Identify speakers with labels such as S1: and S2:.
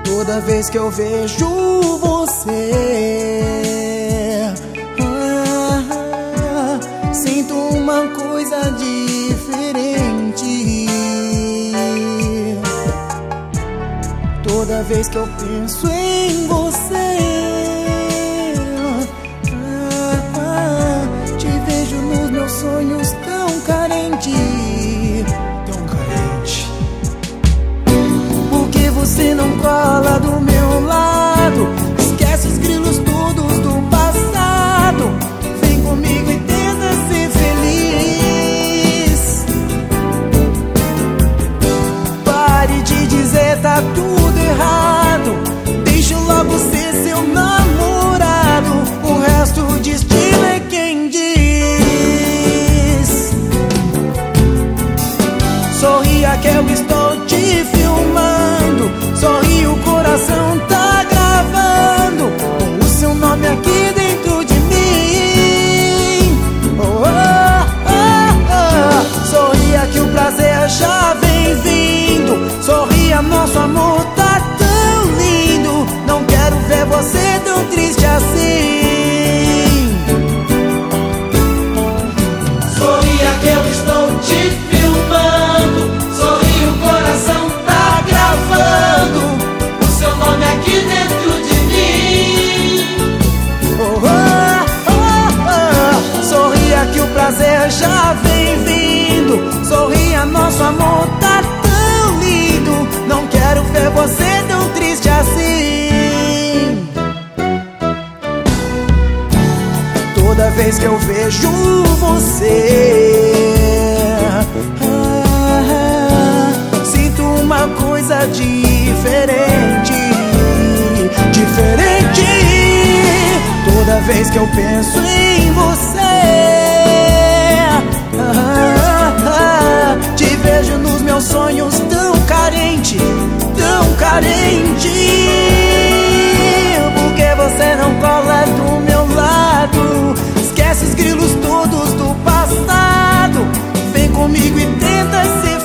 S1: Toda vez que eu vejo você, sinto uma coisa diferente. Toda vez que eu penso em você, te vejo nos meus sonhos tão carente, tão carente. Por que você não cola do meu lado? Esquece os grilos todos do passado. Vem comigo e tenta ser feliz. Pare de dizer tá tudo errado. Deixa eu logo ser seu namorado. O resto o destino é quem diz. Sorria que eu estou te filmando. Sorri, o coração tá gravando o seu nome aqui dentro de mim. Oh, oh, oh, oh. Sorria que o prazer já vem vindo. Sorria, nosso amor tá tão lindo. Não quero ver você tão triste assim.
S2: Sorria que eu estou te filmando. Sorri, o coração tá gravando o seu nome aqui dentro de mim.
S1: Oh, oh, oh, oh. Sorria que o prazer já vem vindo. Sorria, nosso amor tá tão lindo. Não quero ver você tão triste assim. Toda vez que eu vejo você, sinto uma coisa diferente, diferente. Toda vez que eu penso em você, te vejo nos meus sonhos tão carente, tão carente. Por que você não cola do meu lado? Esquece os grilos todos do passado. Vem comigo e tenta ser